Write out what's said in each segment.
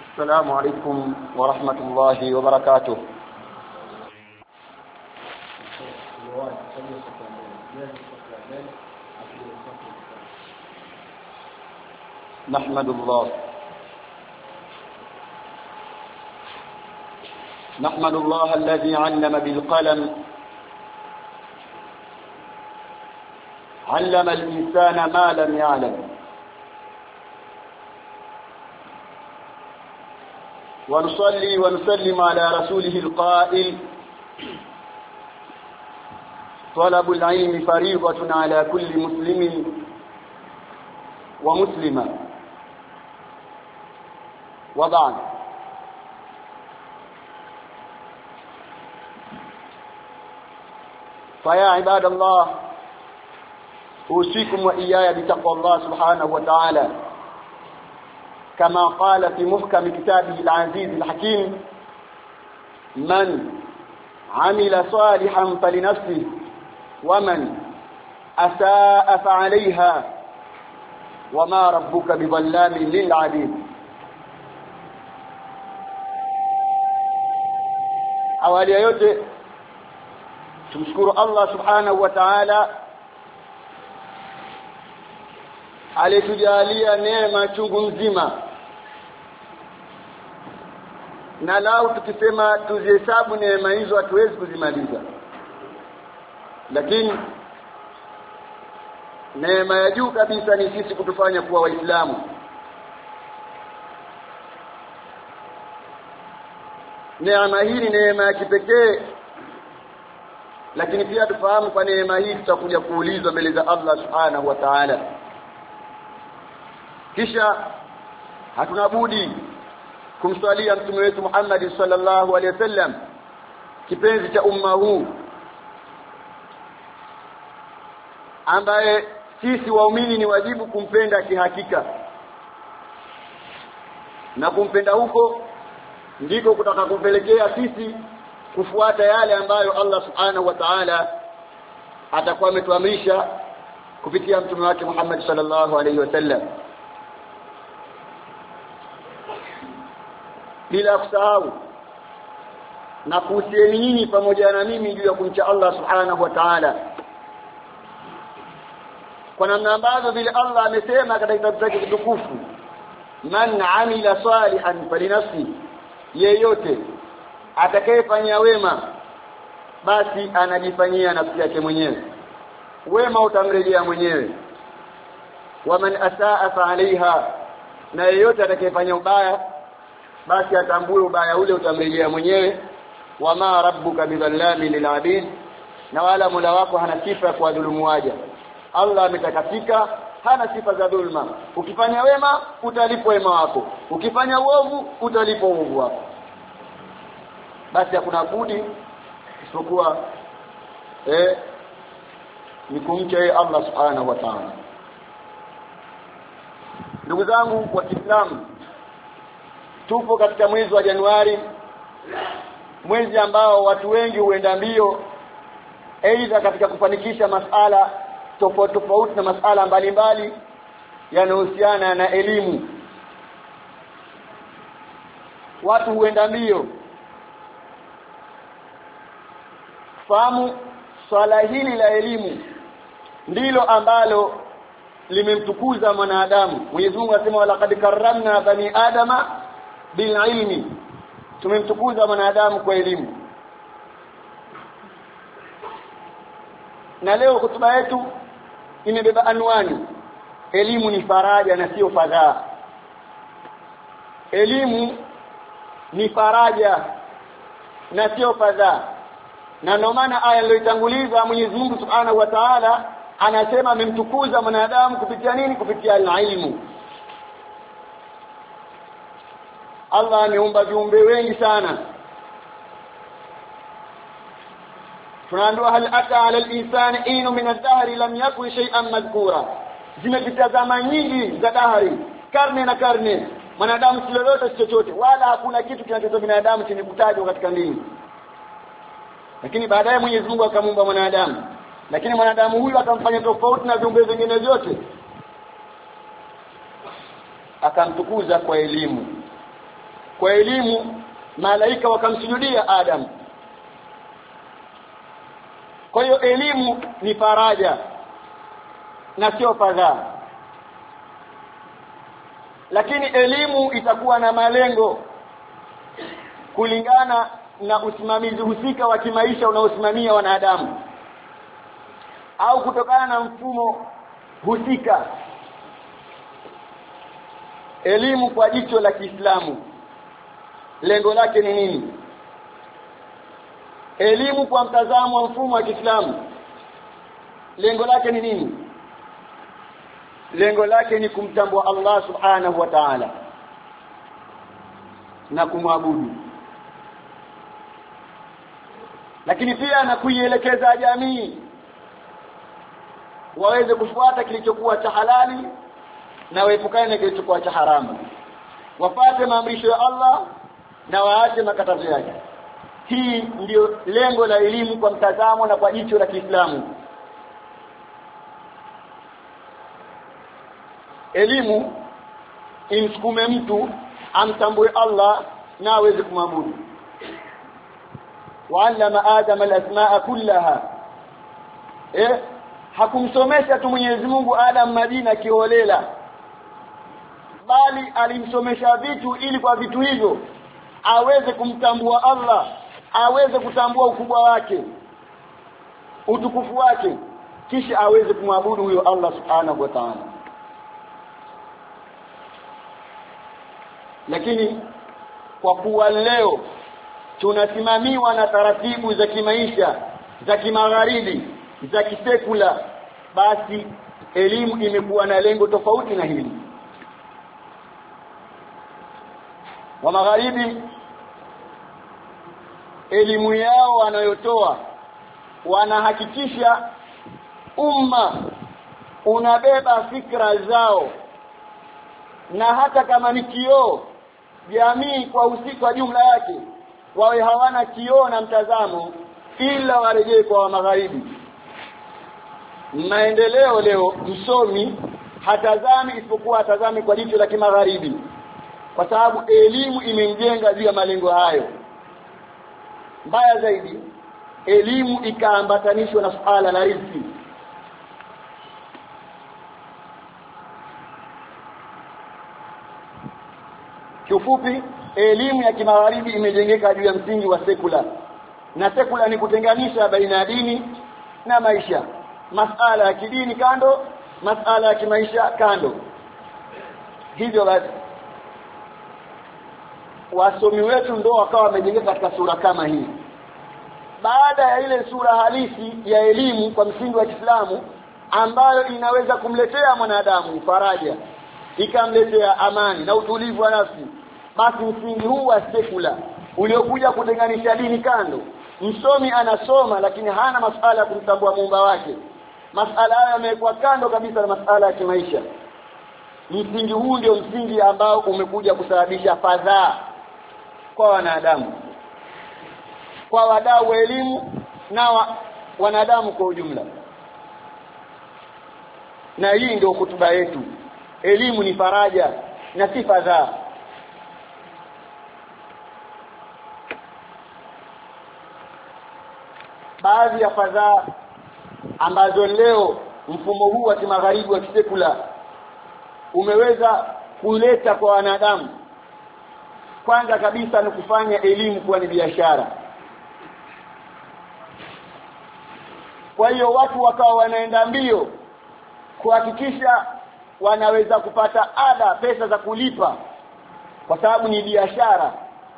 السلام عليكم ورحمة الله وبركاته. نحمد الله الذي علم بالقلم، علم الإنسان ما لم يعلم، ونصلي ونسلم على رسوله القائل: طلب العلم فريضة على كل مسلم ومسلمة، وبعد. فيا عباد الله، أوصيكم وإياي بتقوى الله سبحانه وتعالى، كما قال في محكم كتابه العزيز الحكيم: من عمل صالحا فلنفسه ومن أساء فعليها وما ربك بظلام للعبيد. awali yote tumshukuru Allah subhanahu wa ta'ala aliyetujalia neema chungu nzima, na lao tukisema tuzihesabu neema hizo hatuwezi kuzimaliza. Lakini neema ya juu kabisa ni sisi kutufanya kuwa Waislamu. Neema hii ni neema ya kipekee, lakini pia tufahamu kwa neema hii tutakuja kuulizwa mbele za Allah subhanahu wa ta'ala. Kisha hatuna budi kumswalia mtume wetu Muhammad sallallahu alaihi wasallam, kipenzi cha umma huu, ambaye sisi waumini ni wajibu kumpenda kihakika, na kumpenda huko ndiko kutaka kupelekea sisi kufuata yale ambayo Allah subhanahu wa ta'ala atakuwa ametuamrisha kupitia mtume wake Muhammad sallallahu alaihi wasallam. Bila kusahau na kuhusieni nyinyi pamoja na mimi juu ya kumcha Allah subhanahu wa ta'ala, kwa namna ambazo vile Allah amesema katika kitabu chake kitukufu: man amila salihan falinafsi, yeyote atakayefanya wema basi anajifanyia nafsi yake mwenyewe, wema utamrejea mwenyewe. Wa man asaa fa alaiha, na yeyote atakayefanya ubaya basi atambue ubaya ule utamrejea mwenyewe. Wama rabbuka bidhallami lilabid, na wala Mola wako hana sifa ya kuwadhulumu waja. Allah ametakasika, hana sifa za dhulma. Ukifanya wema utalipwa wema wako, ukifanya uovu utalipwa uovu wako. Basi hakuna budi isipokuwa ni kumcha Allah subhanahu wa ta'ala. Ndugu zangu wa Kiislamu, tupo katika mwezi wa Januari, mwezi ambao watu wengi huenda mbio aidha katika kufanikisha masala tofauti na masala mbalimbali yanayohusiana na elimu. Watu huenda mbio. Fahamu swala hili la elimu ndilo ambalo limemtukuza mwanadamu. Mwenyezi Mungu anasema: walaqad karramna bani adama bil ilmi, tumemtukuza mwanadamu kwa elimu. Na leo hotuba yetu imebeba anwani: elimu ni faraja na sio fadhaa. Elimu ni faraja na sio fadhaa. Na ndio maana aya iliyotanguliza Mwenyezi Mungu Subhanahu wa Ta'ala anasema amemtukuza mwanadamu kupitia nini? Kupitia elimu. Allah ameumba viumbe wengi sana. Tunaambiwa: hal ata ala al-insani inu min ad-dahri lam yakun shay'an madhkura. Zimepita zama nyingi za dahari, karne na karne, mwanadamu si lolote, si chochote, wala hakuna kitu kinachoitwa binadamu chenye kutajwa katika dini. Lakini baadaye Mwenyezi Mungu akamuumba mwanadamu, lakini mwanadamu huyu akamfanya tofauti na viumbe vingine vyote, akamtukuza kwa elimu. kwa elimu malaika wakamsujudia Adam. Kwa hiyo elimu ni faraja na sio fadhaa. Lakini elimu itakuwa na malengo kulingana na usimamizi husika wa kimaisha unaosimamia wanadamu, au kutokana na mfumo husika. Elimu kwa jicho la Kiislamu lengo lake ni nini? Elimu kwa mtazamo wa mfumo wa Kiislamu lengo lake ni nini? Lengo lake ni kumtambua Allah subhanahu wa ta'ala na kumwabudu, lakini pia na kuielekeza jamii waweze kufuata kilichokuwa cha halali na waepukane na kilichokuwa cha haramu, wapate maamrisho ya Allah na waache makatazo yake. Hii ndio lengo la elimu kwa mtazamo na kwa jicho la Kiislamu. Elimu imsukume mtu amtambue Allah na aweze kumwabudu. Wa'allama Adama al-asma'a kullaha. Hakumsomesha tu Mwenyezi Mungu Adam majina kiolela, bali alimsomesha vitu ili kwa vitu hivyo aweze kumtambua Allah, aweze kutambua ukubwa wake, utukufu wake, kisha aweze kumwabudu huyo Allah subhanahu wa ta'ala. Lakini kwa kuwa leo tunasimamiwa na taratibu za kimaisha za kimagharibi, za kisekula, basi elimu imekuwa na lengo tofauti na hili. Wa magharibi elimu yao wanayotoa wanahakikisha umma unabeba fikra zao, na hata kama ni kioo jamii kwa jumla yake wawe hawana kioo na mtazamo, ila warejee kwa magharibi. Maendeleo leo msomi hatazami isipokuwa atazami kwa jicho la kimagharibi, kwa sababu elimu imemjenga juu ya malengo hayo. Mbaya zaidi, elimu ikaambatanishwa na suala la riziki. Kiufupi, elimu ya kimagharibi imejengeka juu ya msingi wa sekula, na sekula ni kutenganisha baina ya dini na maisha. Masala ya kidini kando, masala ya kimaisha kando. Hivyo basi wasomi wetu ndio wakawa wamejengeka katika sura kama hii. Baada ya ile sura halisi ya elimu kwa msingi wa Kiislamu ambayo inaweza kumletea mwanadamu faraja, ikamletea amani na utulivu wa nafsi, basi msingi huu wa sekula uliokuja kutenganisha dini kando. Msomi anasoma lakini hana masuala ya kumtambua muumba wake. Masuala haya yamekuwa kando kabisa na masuala ya kimaisha. Msingi huu ndio msingi ambao umekuja kusababisha fadhaa kwa wanadamu, kwa wadau wa elimu na wanadamu kwa ujumla. Na hii ndio hutuba yetu. Elimu ni faraja na si fadhaa. Baadhi ya fadhaa ambazo leo mfumo huu wa kimagharibi wa kisekula umeweza kuleta kwa wanadamu, kwanza kabisa ni kufanya elimu kuwa ni biashara. Kwa hiyo watu wakawa wanaenda mbio kuhakikisha wanaweza kupata ada, pesa za kulipa, kwa sababu ni biashara.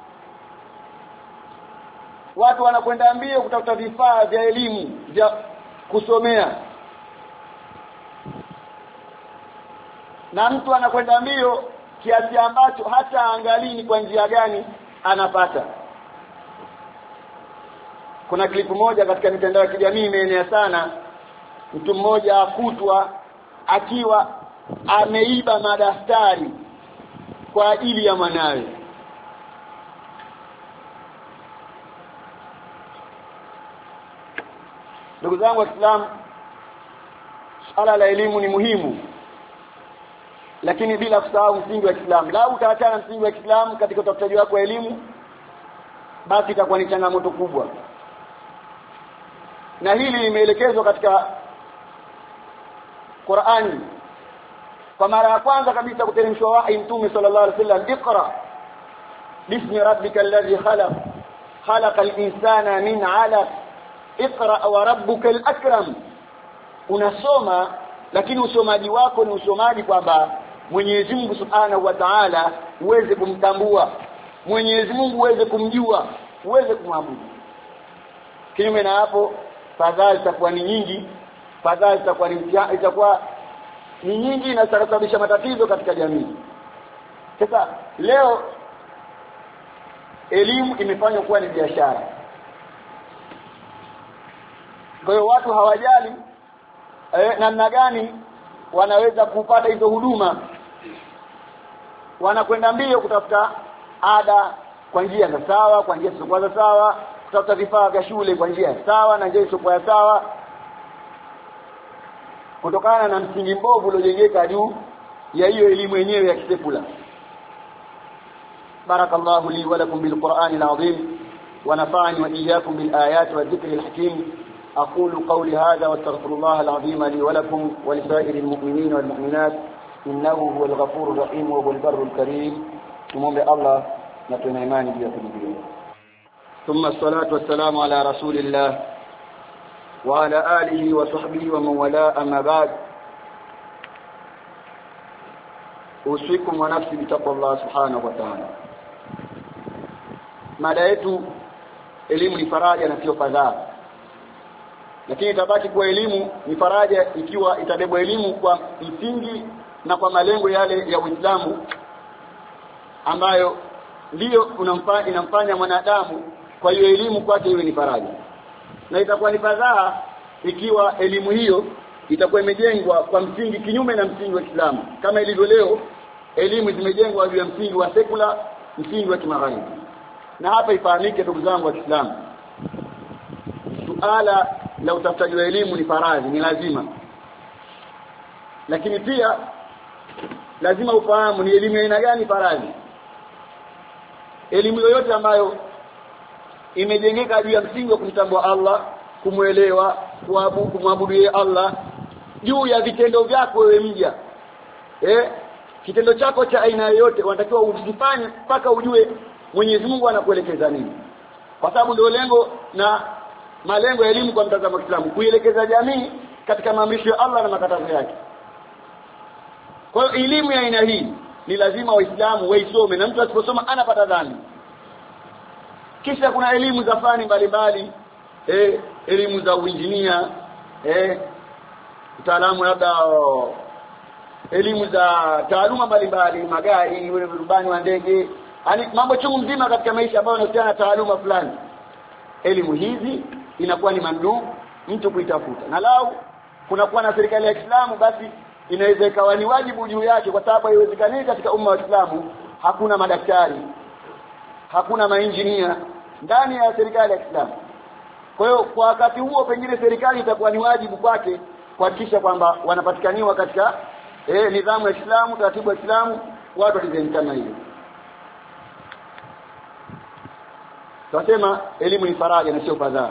Watu wanakwenda mbio kutafuta vifaa vya elimu vya kusomea, na mtu anakwenda mbio kiasi ambacho hata angalii ni kwa njia gani anapata. Kuna klipu moja katika mitandao ya kijamii imeenea sana. Mtu mmoja akutwa akiwa ameiba madaftari kwa ajili ya mwanawe. Ndugu zangu wa Islam, suala la elimu ni muhimu, lakini bila kusahau msingi wa Kiislamu. Lau utaachana msingi wa Kiislamu katika utafutaji wako wa elimu, basi itakuwa ni changamoto kubwa. Na hili limeelekezwa katika Qur'ani. Kwa mara ya kwanza kabisa kuteremshwa wahi Mtume sallallahu alaihi wasallam, iqra bismi rabbikal ladhi khalaq khalaqal insana min 'alaq iqra wa rabbukal akram. Unasoma, lakini usomaji wako ni usomaji kwamba Mwenyezi Mungu Subhanahu wa Ta'ala uweze kumtambua, Mwenyezi Mungu uweze kumjua, uweze kumwabudu. Kinyume na hapo, fadhali zitakuwa ni nyingi, fadhali zitakuwa ni nyingi na zitasababisha matatizo katika jamii. Sasa leo elimu imefanywa kuwa ni biashara. Kwa hiyo watu hawajali namna gani wanaweza kupata hizo huduma. Wanakwenda mbio kutafuta ada kwa njia za sawa, kwa njia zisizo za sawa, kutafuta vifaa vya shule kwa njia sawa na njia zisizo sawa, kutokana na msingi mbovu uliojengeka juu ya hiyo elimu yenyewe ya kisekula. Barakallahu li wa lakum bil Qur'anil azim wa nafa'ani wa iyyakum bil ayati wa dhikril hakim. أقول قولي هذا واستغفر الله العظيم لي ولكم ولسائر المؤمنين والمؤمنات إنه هو الغفور الرحيم وهو البر الكريم. ثم الله نتنا إيماني بيكم. ثم الصلاة والسلام على رسول الله وعلى آله وصحبه ومن والاه. أما بعد، أوصيكم ونفسي بتقوى الله سبحانه وتعالى. mada yetu elimu ni faraja na sio fadhaa. Lakini itabaki kwa elimu ni faraja ikiwa itabebwa elimu kwa msingi na kwa malengo yale ya Uislamu ambayo ndio inamfanya mwanadamu kwa hiyo elimu kwake iwe ni faraja. Na itakuwa ni fadhaa ikiwa elimu hiyo itakuwa imejengwa kwa msingi kinyume na msingi wa Uislamu, kama ilivyo leo elimu zimejengwa juu ya msingi wa sekula, msingi wa kimagharibi. Na hapa ifahamike ndugu zangu wa Kiislamu, suala la utafutaji wa elimu ni faradhi, ni lazima. Lakini pia lazima ufahamu ni elimu aina gani faradhi. Elimu yoyote ambayo imejengeka juu ya msingi wa kumtambua Allah, kumuelewa, kumwabudu yeye Allah, juu ya vitendo vyako wewe mja. Kitendo chako cha aina yoyote unatakiwa usifanye mpaka ujue Mwenyezi Mungu anakuelekeza nini. Kwa sababu ndio lengo na malengo ya elimu kwa mtazamo wa Kiislamu, kuelekeza jamii katika maamrisho ya Allah na makatazo yake. Kwa hiyo elimu ya aina hii ni lazima Waislamu waisome, na mtu asiposoma anapata dhambi. Kisha kuna elimu za fani mbalimbali, elimu za uinjinia, utaalamu labda elimu za taaluma mbalimbali, magari, rubani wa ndege, yani mambo chungu mzima katika maisha ambayo yanahusiana na taaluma fulani. Elimu hizi inakuwa ni mandugu mtu kuitafuta. Na lau kunakuwa na serikali ya Kiislamu, basi inaweza ikawa ni wajibu juu yake, kwa sababu haiwezekani katika umma wa Kiislamu hakuna madaktari, hakuna mainjinia ndani ya serikali ya Kiislamu. Kwa hiyo kwa wakati huo pengine serikali itakuwa ni wajibu kwake kuhakikisha kwamba wanapatikaniwa katika nidhamu ya Kiislamu, taratibu ya Kiislamu, watu walizengana hiyo. Tunasema elimu ni faraja na sio fadhaa.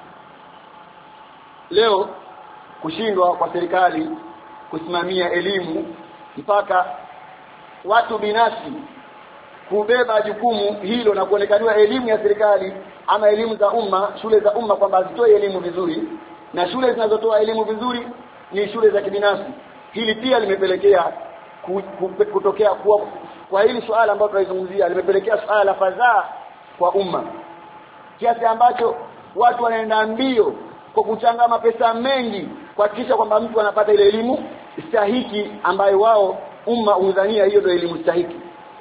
Leo kushindwa kwa serikali kusimamia elimu mpaka watu binafsi kubeba jukumu hilo na kuonekaniwa elimu ya serikali ama elimu za umma, shule za umma kwamba zitoe elimu vizuri, na shule zinazotoa elimu vizuri ni shule za kibinafsi. Hili pia limepelekea kutokea kwa hili swala ambalo tunalizungumzia, limepelekea swala la fadhaa kwa umma, kiasi ambacho watu wanaenda mbio kwa kuchangama pesa mengi kuhakikisha kwamba mtu anapata ile elimu stahiki ambayo wao umma udhania hiyo ndio elimu stahiki.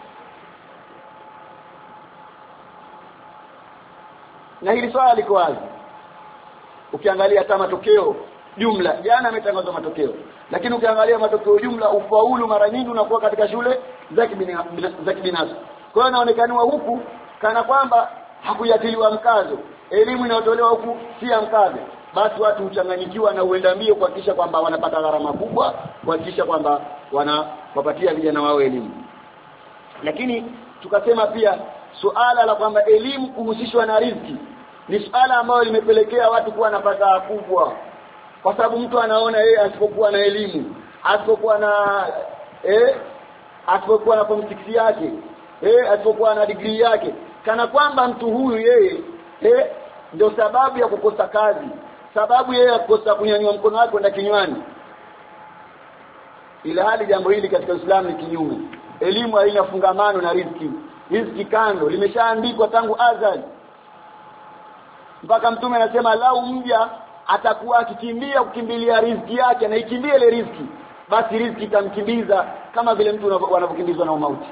Na hili swala liko wazi. Ukiangalia hata matokeo jumla, jana ametangazwa matokeo, lakini ukiangalia matokeo jumla, ufaulu mara nyingi unakuwa katika shule za kibinafsi. Kwa hiyo inaonekana huku kana kwamba hakujatiliwa mkazo, elimu inayotolewa huku si ya mkazo. Basi watu huchanganyikiwa na uenda mbio kuhakikisha kwamba wanapata gharama kubwa, kuhakikisha kwamba wanawapatia vijana wao elimu. Lakini tukasema pia suala la kwamba elimu kuhusishwa na riziki ni suala ambalo limepelekea watu kuwa na fadhaa kubwa, kwa sababu mtu anaona yeye asipokuwa na elimu, asipokuwa na form 6 yake, asipokuwa na degree yake, kana kwamba mtu huyu yeye ndio sababu ya kukosa kazi, sababu yeye ya kukosa kunyanyua mkono wake kwenda kinywani. Ila hali jambo hili katika Uislamu ni kinyume. Elimu haina fungamano na riziki. Riziki kando limeshaandikwa tangu azali. Mpaka Mtume anasema lau mja atakuwa akikimbia kukimbilia riziki yake na ikimbie ile riziki, basi riziki itamkimbiza kama vile mtu anavyokimbizwa na mauti.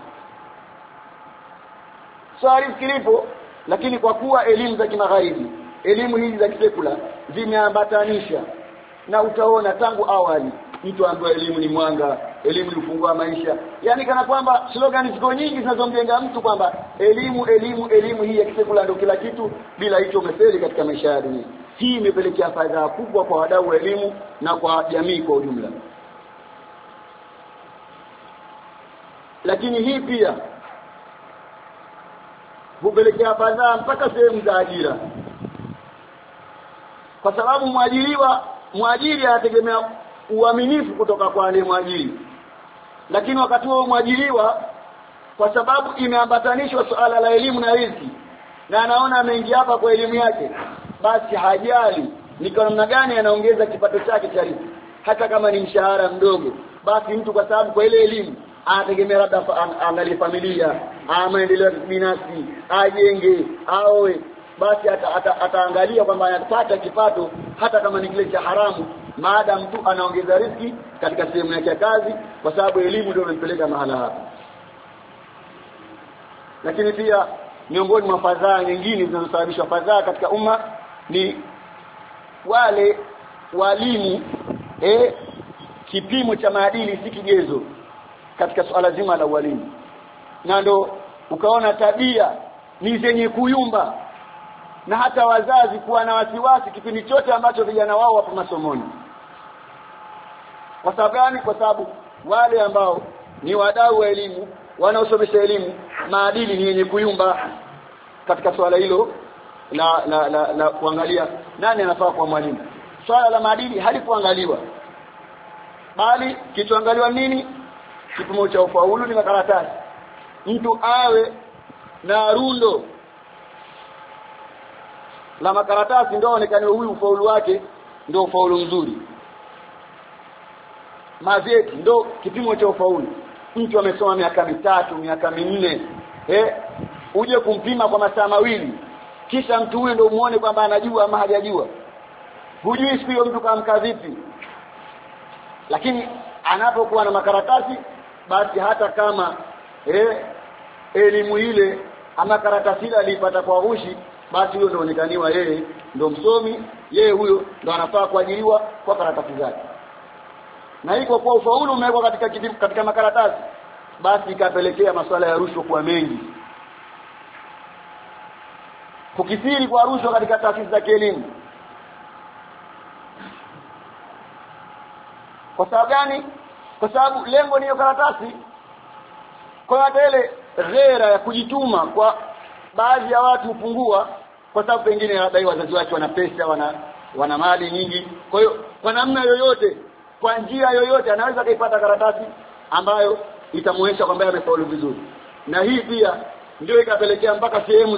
Riziki lipo, lakini kwa kuwa elimu za kimagharibi, elimu hizi za kisekula zimeambatanisha, na utaona tangu awali mtu ambaye elimu ni mwanga, elimu ni ufungua maisha. Yaani kana kwamba slogan ziko nyingi zinazomjenga mtu kwamba elimu hii ya kisekula ndio kila kitu, bila hicho umefeli katika maisha ya dunia. Hii imepelekea faida kubwa kwa wadau wa elimu na kwa jamii kwa ujumla. Lakini hii pia hupelekea faida mpaka sehemu za ajira, kwa sababu mwajiri anategemea uaminifu kutoka kwa wale mwajiri. Lakini wakati huo mwajiriwa, kwa sababu imeambatanishwa suala la elimu na riziki, na anaona ameingia hapa kwa elimu yake, basi hajali ni kwa namna gani anaongeza kipato chake cha riziki, hata kama ni mshahara mdogo. Basi mtu kwa sababu kwa ile elimu anategemea labda angalie familia, maendeleo binafsi, ajenge, aoe, basi ataangalia kwamba anapata kipato hata kama ni kile cha haramu, maadamu mtu anaongeza riziki katika sehemu yake ya kazi, kwa sababu elimu ndio inampeleka mahala hapa. Lakini pia miongoni mwa fadhaa nyingine zinazosababisha fadhaa katika umma ni wale walimu kipimo cha maadili si kigezo katika suala zima la walimu, na ndo ukaona tabia ni zenye kuyumba, na hata wazazi kuwa na wasiwasi kipindi chote ambacho vijana wao wapo masomoni. Kwa sababu gani? Kwa sababu wale ambao ni wadau wa elimu, wanaosomesha elimu, maadili ni yenye kuyumba katika swala hilo la kuangalia nani anafaa kwa mwalimu. Swala la maadili halikuangaliwa, bali kichoangaliwa nini? Kipimo cha ufaulu ni makaratasi. Mtu awe na rundo la makaratasi ndio aonekane huyu ufaulu wake ndio ufaulu mzuri. Mazeti ndio kipimo cha ufaulu. Mtu amesoma miaka 3, miaka 4, uje kumpima kwa masaa mawili, kisha mtu huyo ndio muone kwamba anajua ama hajajua. Hujui siku hiyo mtu kaamka vipi. Lakini anapokuwa na makaratasi, basi hata kama elimu ile ama karatasi ile alipata kwa ushi, basi huyo ndio onekaniwa yeye ndio msomi, yeye huyo ndio anafaa kuajiriwa kwa karatasi zake. Na hiko kwa ufaulu umewekwa katika makaratasi, basi ikapelekea masuala ya rushwa kuwa mengi. Kukithiri kwa rushwa katika taasisi za elimu. Kwa sababu gani? Kwa sababu lengo ni hiyo karatasi. Kwa hiyo ile ghera ya kujituma kwa baadhi ya watu hupungua, kwa sababu pengine wanadai wazazi wake wana pesa, wana mali nyingi. Kwa hiyo kwa namna yoyote, kwa njia yoyote anaweza kuipata karatasi ambayo itamuonyesha kwamba amefaulu vizuri. Na hii pia ndio ikapelekea mpaka sehemu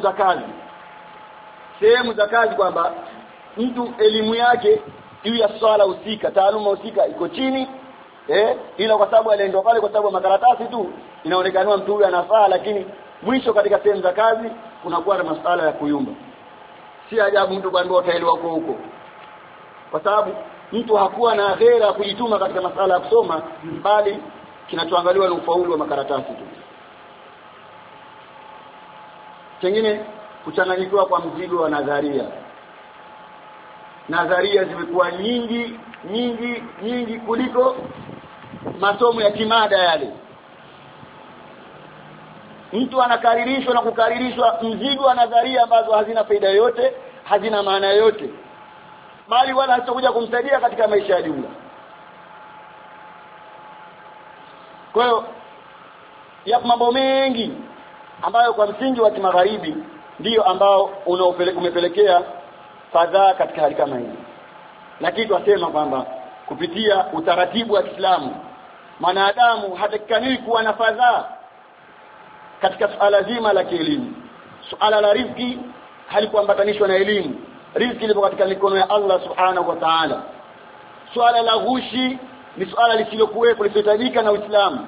za kazi kwamba mtu elimu yake juu ya swala husika, taaluma husika iko chini, ila kwa sababu alienda pale kwa sababu makaratasi tu inaonekana mtu huyu anafaa, lakini mwisho katika sehemu za kazi kunakuwa na masuala ya kuyumba. Si ajabu mtu kwamba utaelewa huko, kwa sababu mtu hakuwa na ghera kujituma katika masuala ya kusoma, bali kinachoangaliwa ni ufaulu wa makaratasi tu. Kingine, kuchanganyikiwa kwa mzigo wa nadharia. Nadharia zimekuwa nyingi kuliko masomo ya kimada yale. Mtu anakaririshwa na kukaririshwa mzigo wa nadharia ambazo hazina faida yoyote, hazina maana yoyote, bali wala hatakuja kumsaidia katika maisha ya jumla. Kwa hiyo yapo mambo mengi ambayo kwa msingi wa kimagharibi ndio ambao umepelekea fadhaa katika hali kama hii. Lakini tunasema kwamba kupitia utaratibu wa Kiislamu mwanadamu hatakikani kuwa na fadhaa katika suala zima la kielimu. Suala la riziki halikuambatanishwa na elimu. Riziki lipo katika mikono ya Allah subhanahu wa ta'ala. Suala la ghushi ni suala lisilokuwepo, lisilotajika na Uislamu.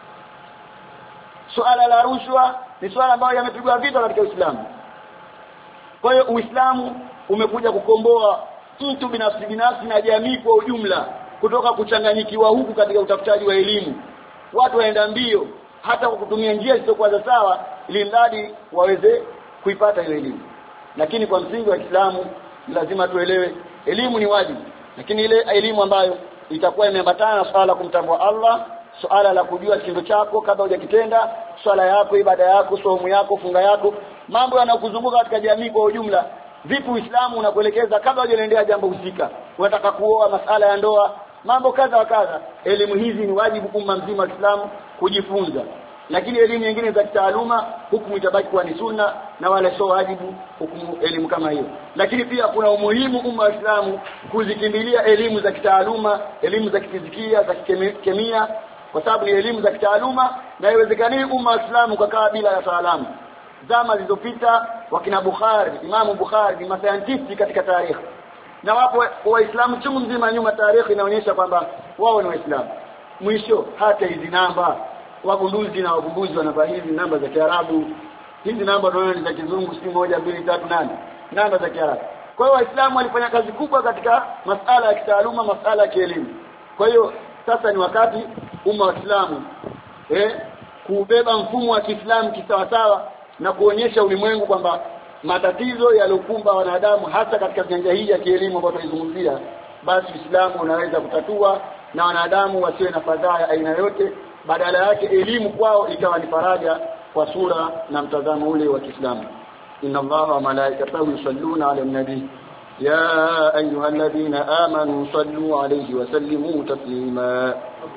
Suala la rushwa ni suala ambalo yamepigwa vita katika Uislamu. Kwa hiyo Uislamu umekuja kukomboa mtu binafsi na jamii kwa ujumla kutoka kuchanganyikiwa huku katika utafutaji wa elimu. Watu waenda mbio hata kwa kutumia njia zisizokuwa za sawa ili mradi waweze kuipata ile elimu. Lakini kwa msingi wa Kiislamu lazima tuelewe elimu ni wajibu, lakini ile elimu ambayo itakuwa imeambatana na swala kumtambua Allah, swala la kujua kitendo chako kabla hujakitenda, swala yako, ibada yako, somo yako, funga yako, mambo yanayokuzunguka katika jamii kwa ujumla. Vipi Uislamu unakuelekeza kabla hujaendea jambo husika? Unataka kuoa, masala ya ndoa, mambo kadha wa kadha. Elimu hizi ni wajibu umma mzima wa Kiislamu kujifunza. Lakini elimu nyingine za kitaaluma hukumu itabaki kuwa ni sunna na wala sio wajibu hukumu elimu kama hiyo. Lakini pia kuna umuhimu umma wa Kiislamu kuzikimbilia elimu za kitaaluma, elimu za kifizikia, za kemia, kwa sababu ni elimu za kitaaluma na haiwezekani umma wa Kiislamu kukaa bila ya taalamu. Zama zilizopita wakina Bukhari, Imam Bukhari ni masayantisti katika tarehe. Na wapo Waislamu chungu mzima nyuma, tarehe inaonyesha kwamba wao ni Waislamu. Mwisho hata hizi namba wagunduzi na wavumbuzi wanavaa hizi namba za Kiarabu. Hizi namba tunaona ni za Kizungu, si 1 2 3 8, namba za Kiarabu. Kwa hiyo Waislamu walifanya kazi kubwa katika masuala ya kitaaluma, masuala ya kielimu. Kwa hiyo sasa ni wakati umma wa Kiislamu kubeba mfumo wa Kiislamu kisawasawa na kuonyesha ulimwengu kwamba matatizo yalokumba wanadamu hasa katika nyanja hii ya kielimu ambayo tunazungumzia, basi Uislamu unaweza kutatua na wanadamu wasiwe na fadhaa ya aina yote, badala yake elimu kwao ikawa ni faraja kwa sura na mtazamo ule wa Kiislamu. Inna Allaha wa malaikatahu yusalluna 'alan nabi ya ayyuhalladhina amanu sallu 'alayhi wa sallimu taslima.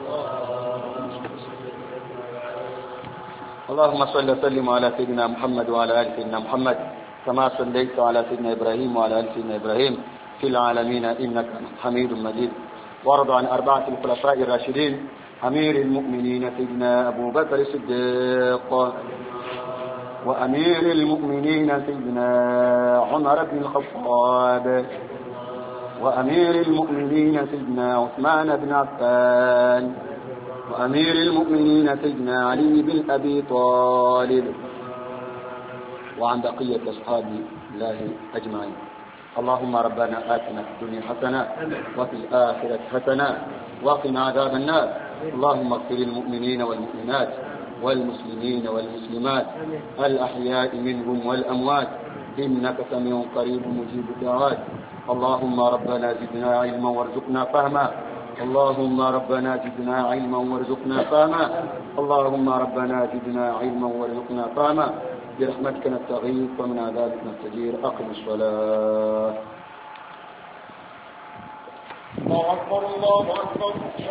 اللهم صل وسلم على سيدنا محمد وعلى ال سيدنا محمد كما صليت على سيدنا ابراهيم وعلى ال سيدنا ابراهيم في العالمين انك حميد مجيد. وارض عن 4 الخلفاء الراشدين امير المؤمنين سيدنا ابو بكر الصديق وامير المؤمنين سيدنا عمر بن الخطاب وامير المؤمنين سيدنا عثمان بن عفان وأمير المؤمنين سيدنا علي بن أبي طالب وعن بقية أصحاب الله أجمعين. اللهم ربنا آتنا في الدنيا حسنة وفي الآخرة حسنة وقنا عذاب النار. اللهم اغفر للمؤمنين والمؤمنات والمسلمين والمسلمات الأحياء منهم والأموات إنك سميع قريب مجيب الدعوات. اللهم ربنا زدنا علما وارزقنا فهما. اللهم ربنا زدنا علما وارزقنا فهما. اللهم ربنا زدنا علما وارزقنا فهما. برحمتك نستغيث ومن عذابك نستجير. أقم الصلاة. الله أكبر الله أكبر.